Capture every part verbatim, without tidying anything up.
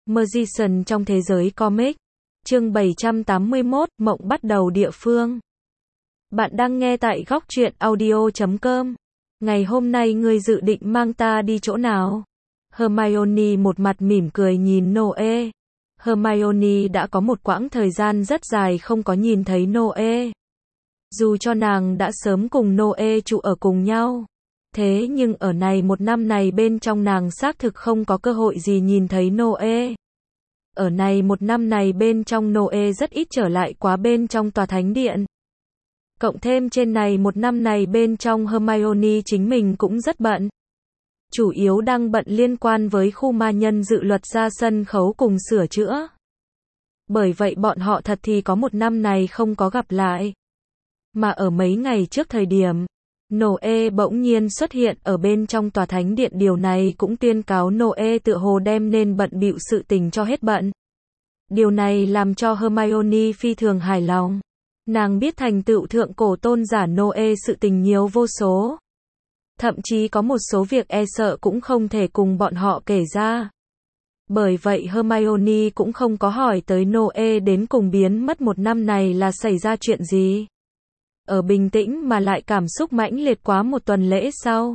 Magician trong thế giới comic. Chương bảy trăm tám mươi mốt, Mộng bắt đầu địa phương. Bạn đang nghe tại góc truyện audio chấm com. Ngày hôm nay ngươi dự định mang ta đi chỗ nào? Hermione một mặt mỉm cười nhìn Noe. Hermione đã có một quãng thời gian rất dài không có nhìn thấy Noe. Dù cho nàng đã sớm cùng Noe trụ ở cùng nhau. Thế nhưng ở này một năm này bên trong nàng xác thực không có cơ hội gì nhìn thấy Noe. Ở này một năm này bên trong Noe rất ít trở lại quá bên trong tòa thánh điện. Cộng thêm trên này một năm này bên trong Hermione chính mình cũng rất bận. Chủ yếu đang bận liên quan với khu ma nhân dự luật ra sân khấu cùng sửa chữa. Bởi vậy bọn họ thật thì có một năm này không có gặp lại. Mà ở mấy ngày trước thời điểm, Noe bỗng nhiên xuất hiện ở bên trong tòa thánh điện, điều này cũng tuyên cáo Noe tựa hồ đem nên bận bịu sự tình cho hết bận. Điều này làm cho Hermione phi thường hài lòng. Nàng biết thành tựu thượng cổ tôn giả Noe sự tình nhiều vô số. Thậm chí có một số việc e sợ cũng không thể cùng bọn họ kể ra. Bởi vậy Hermione cũng không có hỏi tới Noe đến cùng biến mất một năm này là xảy ra chuyện gì. Ở bình tĩnh mà lại cảm xúc mãnh liệt quá một tuần lễ sau,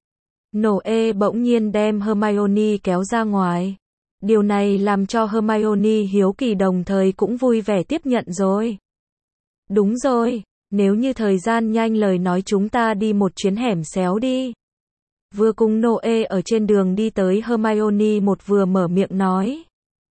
Noe bỗng nhiên đem Hermione kéo ra ngoài. Điều này làm cho Hermione hiếu kỳ đồng thời cũng vui vẻ tiếp nhận rồi. Đúng rồi, nếu như thời gian nhanh lời nói chúng ta đi một chuyến hẻm xéo đi. Vừa cùng Noe ở trên đường đi tới, Hermione một vừa mở miệng nói.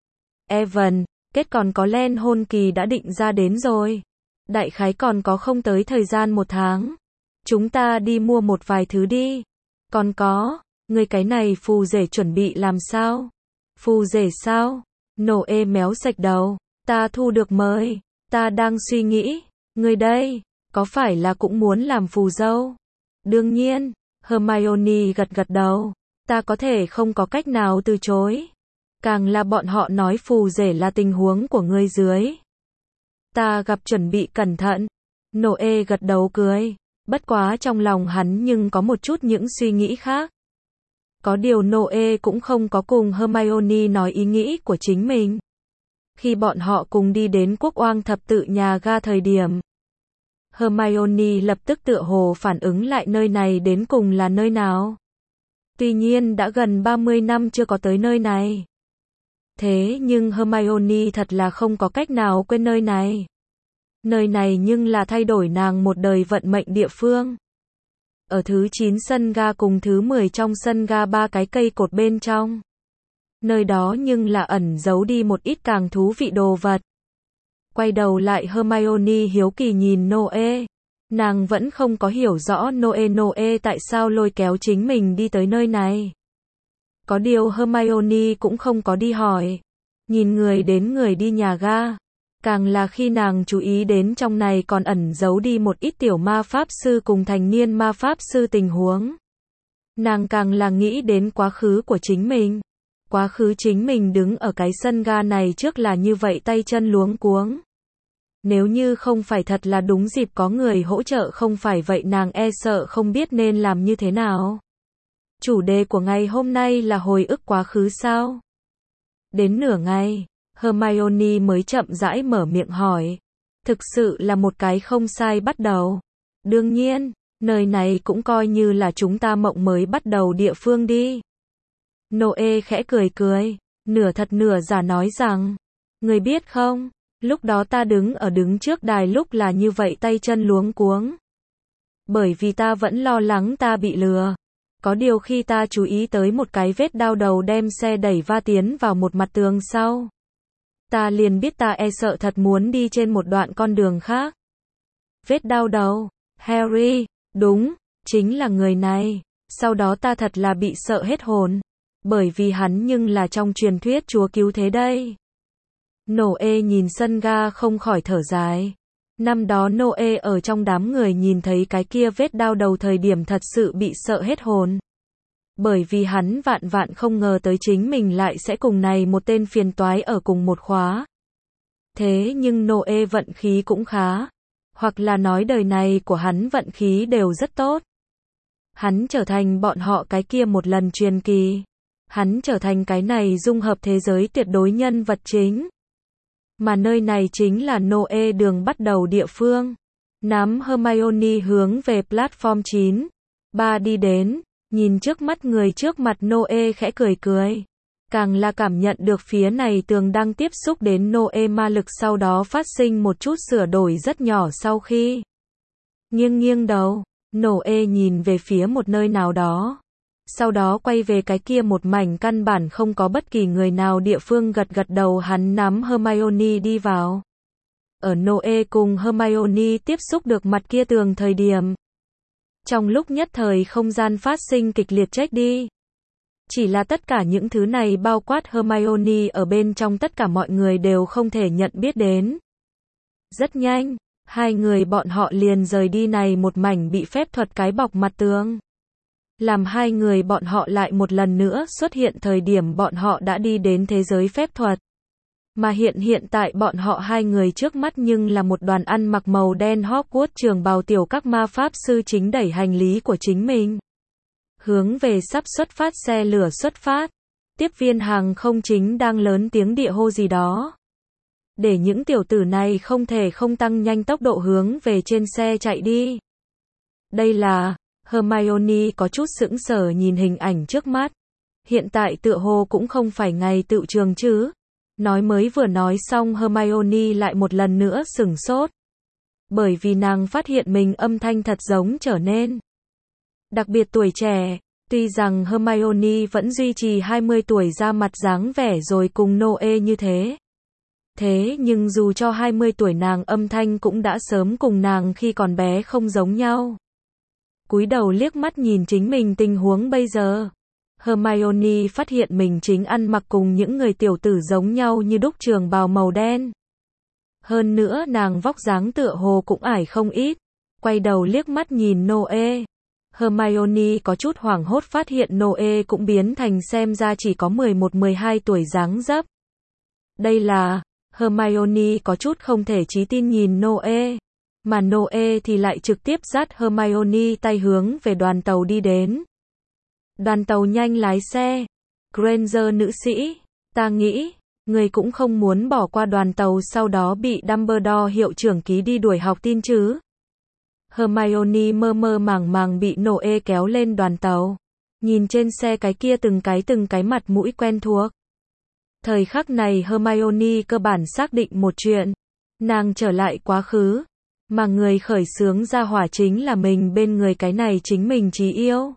Evan, kết còn có Len hôn kỳ đã định ra đến rồi. Đại khái còn có không tới thời gian một tháng. Chúng ta đi mua một vài thứ đi. Còn có, người cái này phù rể chuẩn bị làm sao? Phù rể sao? Noe méo sạch đầu. Ta thu được mời. Ta đang suy nghĩ. Người đây, có phải là cũng muốn làm phù dâu? Đương nhiên. Hermione gật gật đầu. Ta có thể không có cách nào từ chối. Càng là bọn họ nói phù rể là tình huống của ngươi dưới. Ta gặp chuẩn bị cẩn thận. Noe gật đầu cười. Bất quá trong lòng hắn nhưng có một chút những suy nghĩ khác. Có điều Noe cũng không có cùng Hermione nói ý nghĩ của chính mình. Khi bọn họ cùng đi đến Quốc Oang thập tự nhà ga thời điểm, Hermione lập tức tựa hồ phản ứng lại nơi này đến cùng là nơi nào. Tuy nhiên đã gần ba mươi năm chưa có tới nơi này. Thế nhưng Hermione thật là không có cách nào quên nơi này. Nơi này nhưng là thay đổi nàng một đời vận mệnh địa phương. Ở thứ chín sân ga cùng thứ mười trong sân ga ba cái cây cột bên trong. Nơi đó nhưng là ẩn giấu đi một ít càng thú vị đồ vật. Quay đầu lại Hermione hiếu kỳ nhìn Noe. Nàng vẫn không có hiểu rõ Noe Noe tại sao lôi kéo chính mình đi tới nơi này. Có điều Hermione cũng không có đi hỏi. Nhìn người đến người đi nhà ga. Càng là khi nàng chú ý đến trong này còn ẩn giấu đi một ít tiểu ma pháp sư cùng thành niên ma pháp sư tình huống. Nàng càng là nghĩ đến quá khứ của chính mình. Quá khứ chính mình đứng ở cái sân ga này trước là như vậy tay chân luống cuống. Nếu như không phải thật là đúng dịp có người hỗ trợ không phải vậy nàng e sợ không biết nên làm như thế nào. Chủ đề của ngày hôm nay là hồi ức quá khứ sao? Đến nửa ngày, Hermione mới chậm rãi mở miệng hỏi. Thực sự là một cái không sai bắt đầu. Đương nhiên, nơi này cũng coi như là chúng ta mộng mới bắt đầu địa phương đi. Noe khẽ cười cười, nửa thật nửa giả nói rằng, người biết không, lúc đó ta đứng ở đứng trước đài lúc là như vậy tay chân luống cuống. Bởi vì ta vẫn lo lắng ta bị lừa. Có điều khi ta chú ý tới một cái vết đao đầu đem xe đẩy va tiến vào một mặt tường sau. Ta liền biết ta e sợ thật muốn đi trên một đoạn con đường khác. Vết đao đầu, Harry, đúng, chính là người này. Sau đó ta thật là bị sợ hết hồn. Bởi vì hắn nhưng là trong truyền thuyết chúa cứu thế đây. Noe nhìn sân ga không khỏi thở dài. Năm đó Noe ở trong đám người nhìn thấy cái kia vết đao đầu thời điểm thật sự bị sợ hết hồn. Bởi vì hắn vạn vạn không ngờ tới chính mình lại sẽ cùng này một tên phiền toái ở cùng một khóa. Thế nhưng Noe vận khí cũng khá. Hoặc là nói đời này của hắn vận khí đều rất tốt. Hắn trở thành bọn họ cái kia một lần truyền kỳ. Hắn trở thành cái này dung hợp thế giới tuyệt đối nhân vật chính. Mà nơi này chính là Noe đường bắt đầu địa phương. Nắm Hermione hướng về platform chín ba đi đến, nhìn trước mắt người trước mặt Noe khẽ cười cười. Càng là cảm nhận được phía này tường đang tiếp xúc đến Noe ma lực sau đó phát sinh một chút sửa đổi rất nhỏ sau khi nghiêng nghiêng đầu, Noe nhìn về phía một nơi nào đó. Sau đó quay về cái kia một mảnh căn bản không có bất kỳ người nào địa phương gật gật đầu hắn nắm Hermione đi vào. Ở Noe cùng Hermione tiếp xúc được mặt kia tường thời điểm. Trong lúc nhất thời không gian phát sinh kịch liệt chết đi. Chỉ là tất cả những thứ này bao quát Hermione ở bên trong tất cả mọi người đều không thể nhận biết đến. Rất nhanh, hai người bọn họ liền rời đi này một mảnh bị phép thuật cái bọc mặt tường. Làm hai người bọn họ lại một lần nữa xuất hiện thời điểm bọn họ đã đi đến thế giới phép thuật. Mà hiện hiện tại bọn họ hai người trước mắt nhưng là một đoàn ăn mặc màu đen Hogwarts trường bào tiểu các ma pháp sư chính đẩy hành lý của chính mình. Hướng về sắp xuất phát xe lửa xuất phát. Tiếp viên hàng không chính đang lớn tiếng địa hô gì đó. Để những tiểu tử này không thể không tăng nhanh tốc độ hướng về trên xe chạy đi. Đây là... Hermione có chút sững sờ nhìn hình ảnh trước mắt. Hiện tại tựa hồ cũng không phải ngày tựu trường chứ. Nói mới vừa nói xong Hermione lại một lần nữa sửng sốt. Bởi vì nàng phát hiện mình âm thanh thật giống trở nên đặc biệt tuổi trẻ. Tuy rằng Hermione vẫn duy trì hai mươi tuổi ra mặt dáng vẻ rồi cùng Noe như thế. Thế nhưng dù cho hai mươi tuổi nàng âm thanh cũng đã sớm cùng nàng khi còn bé không giống nhau. Cúi đầu liếc mắt nhìn chính mình tình huống bây giờ. Hermione phát hiện mình chính ăn mặc cùng những người tiểu tử giống nhau như đúc trường bào màu đen. Hơn nữa nàng vóc dáng tựa hồ cũng ải không ít. Quay đầu liếc mắt nhìn Noe. Hermione có chút hoảng hốt phát hiện Noe cũng biến thành xem ra chỉ có mười một mười hai tuổi dáng dấp. Đây là... Hermione có chút không thể trí tin nhìn Noe. Mà Noe thì lại trực tiếp dắt Hermione tay hướng về đoàn tàu đi đến. Đoàn tàu nhanh lái xe. Granger nữ sĩ, ta nghĩ, người cũng không muốn bỏ qua đoàn tàu sau đó bị Dumbledore hiệu trưởng ký đi đuổi học tin chứ. Hermione mơ mơ màng màng bị Noe kéo lên đoàn tàu. Nhìn trên xe cái kia từng cái từng cái mặt mũi quen thuộc. Thời khắc này Hermione cơ bản xác định một chuyện. Nàng trở lại quá khứ. Mà người khởi xướng ra hỏa chính là mình bên người cái này chính mình chí yêu.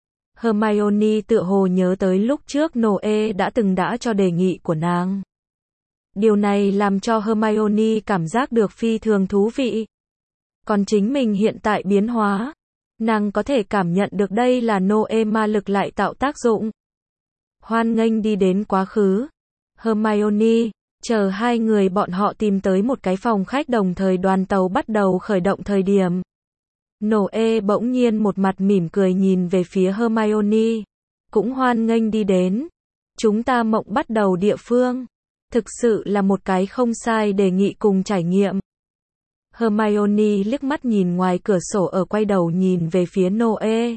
Hermione tựa hồ nhớ tới lúc trước Noe đã từng đã cho đề nghị của nàng. Điều này làm cho Hermione cảm giác được phi thường thú vị. Còn chính mình hiện tại biến hóa. Nàng có thể cảm nhận được đây là Noe ma lực lại tạo tác dụng. Hoan nghênh đi đến quá khứ. Hermione. Chờ hai người bọn họ tìm tới một cái phòng khách đồng thời đoàn tàu bắt đầu khởi động thời điểm. Noe bỗng nhiên một mặt mỉm cười nhìn về phía Hermione. Cũng hoan nghênh đi đến. Chúng ta mộng bắt đầu địa phương. Thực sự là một cái không sai đề nghị cùng trải nghiệm. Hermione liếc mắt nhìn ngoài cửa sổ ở quay đầu nhìn về phía Noe.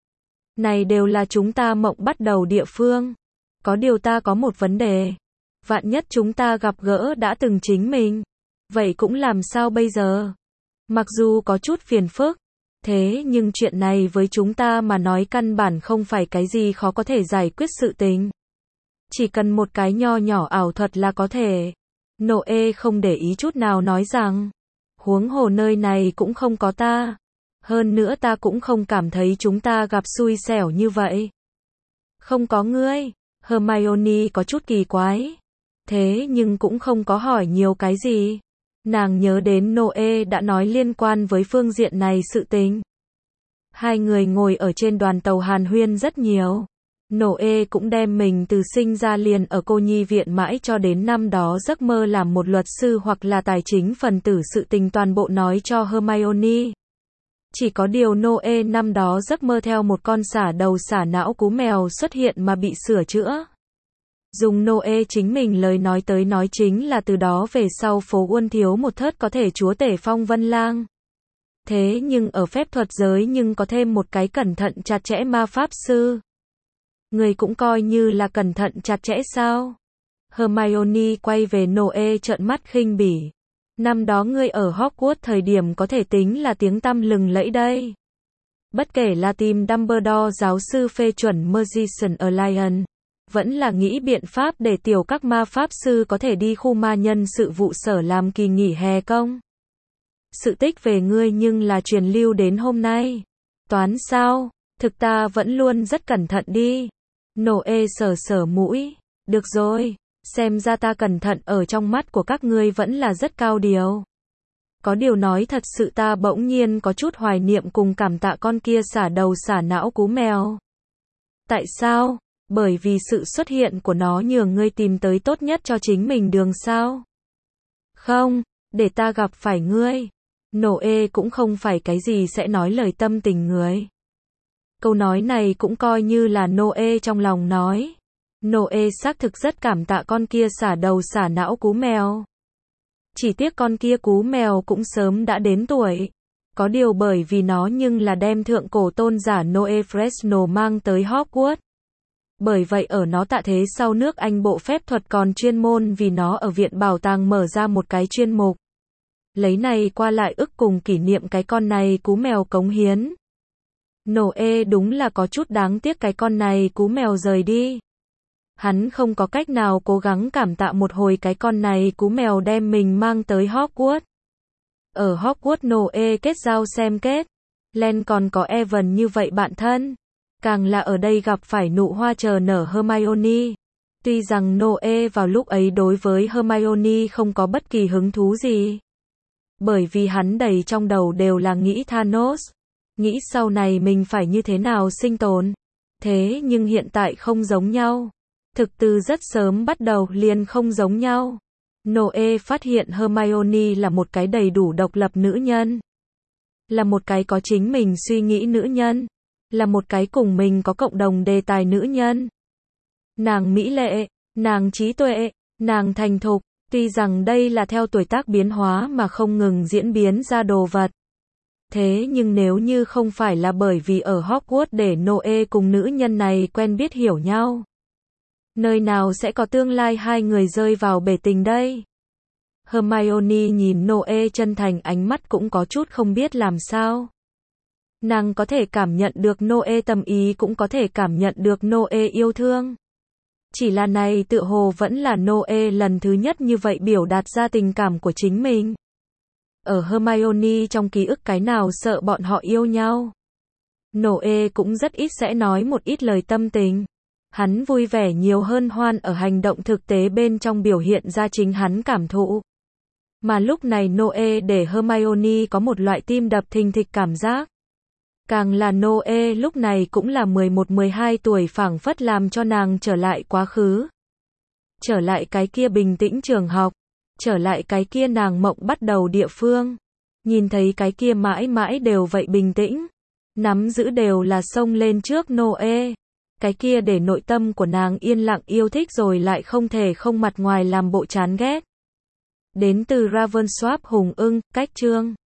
Này đều là chúng ta mộng bắt đầu địa phương. Có điều ta có một vấn đề. Vạn nhất chúng ta gặp gỡ đã từng chính mình. Vậy cũng làm sao bây giờ? Mặc dù có chút phiền phức. Thế nhưng chuyện này với chúng ta mà nói căn bản không phải cái gì khó có thể giải quyết sự tình. Chỉ cần một cái nho nhỏ ảo thuật là có thể. Noe không để ý chút nào nói rằng. Huống hồ nơi này cũng không có ta. Hơn nữa ta cũng không cảm thấy chúng ta gặp xui xẻo như vậy. Không có ngươi. Hermione có chút kỳ quái. Thế nhưng cũng không có hỏi nhiều cái gì. Nàng nhớ đến Noe đã nói liên quan với phương diện này sự tình. Hai người ngồi ở trên đoàn tàu hàn huyên rất nhiều. Noe cũng đem mình từ sinh ra liền ở cô nhi viện mãi cho đến năm đó giấc mơ làm một luật sư hoặc là tài chính phần tử sự tình toàn bộ nói cho Hermione. Chỉ có điều Noe năm đó giấc mơ theo một con xả đầu xả não cú mèo xuất hiện mà bị sửa chữa. Dùng Noe chính mình lời nói tới nói chính là từ đó về sau phố Uân thiếu một thớt có thể chúa tể phong vân lang. Thế nhưng ở phép thuật giới nhưng có thêm một cái cẩn thận chặt chẽ ma pháp sư. Ngươi cũng coi như là cẩn thận chặt chẽ sao? Hermione quay về Noe trợn mắt khinh bỉ. Năm đó ngươi ở Hogwarts thời điểm có thể tính là tiếng tăm lừng lẫy đây. Bất kể là tìm Dumbledore giáo sư phê chuẩn Magician Alliance, vẫn là nghĩ biện pháp để tiểu các ma pháp sư có thể đi khu ma nhân sự vụ sở làm kỳ nghỉ hè công. Sự tích về ngươi nhưng là truyền lưu đến hôm nay. Toán sao? Thực ta vẫn luôn rất cẩn thận đi. Noe sờ sờ mũi. Được rồi, xem ra ta cẩn thận ở trong mắt của các ngươi vẫn là rất cao điều. Có điều nói thật sự ta bỗng nhiên có chút hoài niệm cùng cảm tạ con kia xả đầu xả não cú mèo. Tại sao? Bởi vì sự xuất hiện của nó nhường ngươi tìm tới tốt nhất cho chính mình đường sao? Không, để ta gặp phải ngươi. Noe cũng không phải cái gì sẽ nói lời tâm tình người. Câu nói này cũng coi như là Noe trong lòng nói. Noe xác thực rất cảm tạ con kia xả đầu xả não cú mèo. Chỉ tiếc con kia cú mèo cũng sớm đã đến tuổi. Có điều bởi vì nó nhưng là đem thượng cổ tôn giả Noe Fresno mang tới Hogwarts. Bởi vậy ở nó tạ thế sau nước Anh bộ phép thuật còn chuyên môn vì nó ở viện bảo tàng mở ra một cái chuyên mục. Lấy này qua lại ức cùng kỷ niệm cái con này cú mèo cống hiến. Noe đúng là có chút đáng tiếc cái con này cú mèo rời đi. Hắn không có cách nào cố gắng cảm tạ một hồi cái con này cú mèo đem mình mang tới Hogwarts. Ở Hogwarts Noe kết giao xem kết. Len còn có Evan như vậy bạn thân. Càng là ở đây gặp phải nụ hoa chờ nở Hermione. Tuy rằng Noe vào lúc ấy đối với Hermione không có bất kỳ hứng thú gì. Bởi vì hắn đầy trong đầu đều là nghĩ Thanos. Nghĩ sau này mình phải như thế nào sinh tồn. Thế nhưng hiện tại không giống nhau. Thực từ rất sớm bắt đầu liền không giống nhau. Noe phát hiện Hermione là một cái đầy đủ độc lập nữ nhân. Là một cái có chính mình suy nghĩ nữ nhân. Là một cái cùng mình có cộng đồng đề tài nữ nhân. Nàng mỹ lệ, nàng trí tuệ, nàng thành thục. Tuy rằng đây là theo tuổi tác biến hóa mà không ngừng diễn biến ra đồ vật. Thế nhưng nếu như không phải là bởi vì ở Hogwarts để Noe cùng nữ nhân này quen biết hiểu nhau. Nơi nào sẽ có tương lai hai người rơi vào bể tình đây? Hermione nhìn Noe chân thành ánh mắt cũng có chút không biết làm sao. Nàng có thể cảm nhận được Noe tâm ý cũng có thể cảm nhận được Noe yêu thương. Chỉ là này tựa hồ vẫn là Noe lần thứ nhất như vậy biểu đạt ra tình cảm của chính mình. Ở Hermione trong ký ức cái nào sợ bọn họ yêu nhau. Noe cũng rất ít sẽ nói một ít lời tâm tình. Hắn vui vẻ nhiều hơn hoan ở hành động thực tế bên trong biểu hiện ra chính hắn cảm thụ. Mà lúc này Noe để Hermione có một loại tim đập thình thịch cảm giác. Càng là Noe lúc này cũng là mười một mười hai tuổi phảng phất làm cho nàng trở lại quá khứ. Trở lại cái kia bình tĩnh trường học. Trở lại cái kia nàng mộng bắt đầu địa phương. Nhìn thấy cái kia mãi mãi đều vậy bình tĩnh. Nắm giữ đều là xông lên trước Noe. Cái kia để nội tâm của nàng yên lặng yêu thích rồi lại không thể không mặt ngoài làm bộ chán ghét. Đến từ Ravensworth Hùng ưng, cách chương